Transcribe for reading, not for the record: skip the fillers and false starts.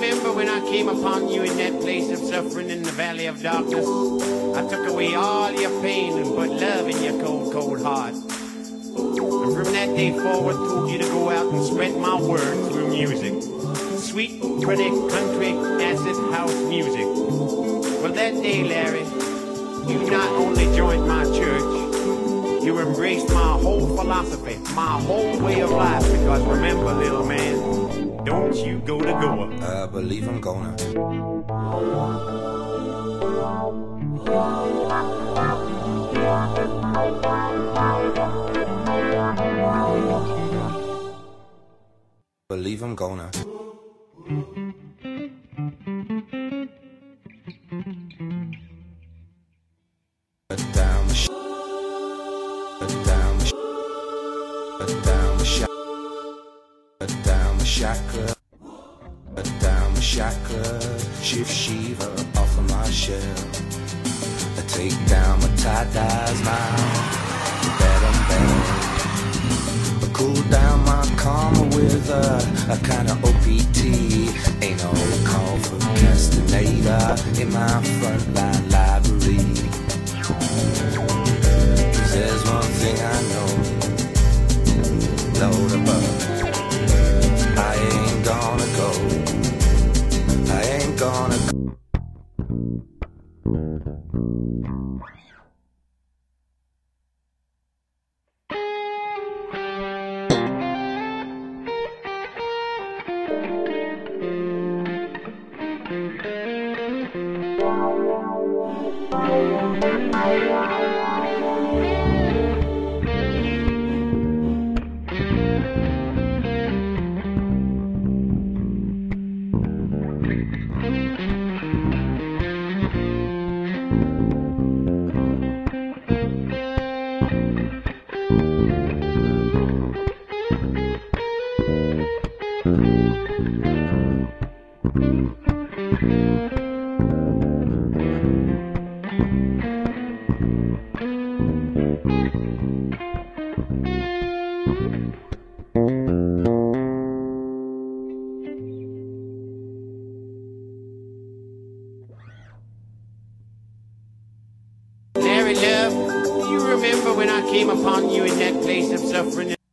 remember when I came upon you in that place of suffering in the valley of darkness? I took away all your pain and put love in your cold, cold heart. And from that day forward, told you to go out and spread my word through music. Sweet, pretty, country, acid house music. Well, that day, Larry, you not only joined my church, you embraced my whole philosophy, my whole way of life. Because remember, little man, don't you go to Goa. I believe I'm gonna. Believe I'm gonna. Down the chakra, down the chakra, shift shiva off of my shell. I take down my tie-dyes now, better. I cool down my karma with a kind of OPT. Ain't no call for Castaneda in my frontline library. 'Cause there's one thing I know, Lord above, I ain't gonna go. I ain't gonna go. Larry, love, you remember when I came upon you in that place of suffering?